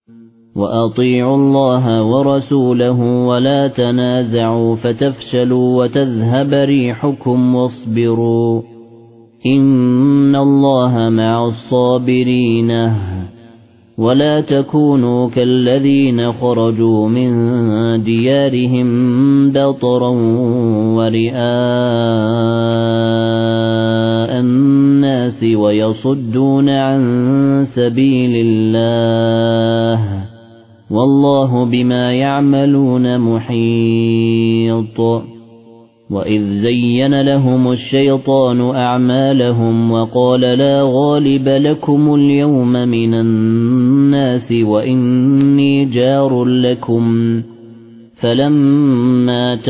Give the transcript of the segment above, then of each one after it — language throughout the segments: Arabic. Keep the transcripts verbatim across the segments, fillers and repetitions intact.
وأطيعوا الله ورسوله ولا تنازعوا فتفشلوا وتذهب ريحكم واصبروا إن الله مع الصابرين ولا تكونوا كالذين خرجوا من ديارهم بطرا ورئاء الناس ويصدون عن سبيل الله والله بما يعملون محيط وإذ زين لهم الشيطان أعمالهم وقال لا غالب لكم اليوم من الناس وإني جار لكم فلما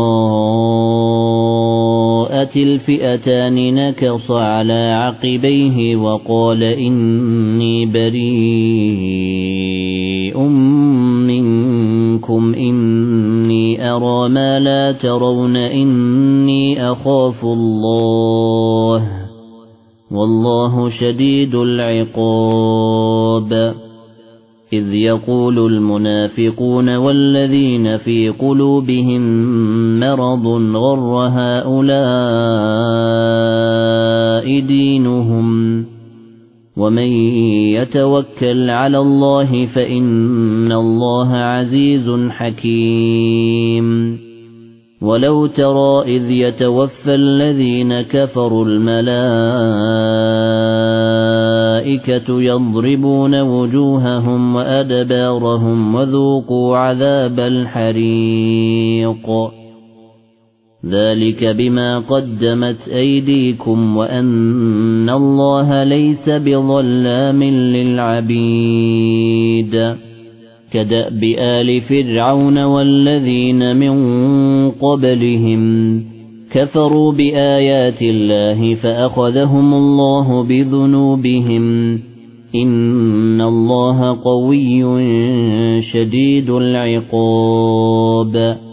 تراءت الفئتان نكص على عقبيه وقال إني بريء منكم إني أرى ما لا ترون إني أخاف الله والله شديد العقاب إذ يقول المنافقون والذين في قلوبهم مرض غر هؤلاء دينهم ومن يتوكل على الله فإن الله عزيز حكيم ولو ترى إذ يتوفى الذين كفروا الملائكة يضربون وجوههم وأدبارهم وذوقوا عذاب الحريق ذلك بما قدمت أيديكم وأن الله ليس بظلام للعبيد كدأب آل فرعون والذين من قبلهم كفروا بآيات الله فأخذهم الله بذنوبهم إن الله قوي شديد العقاب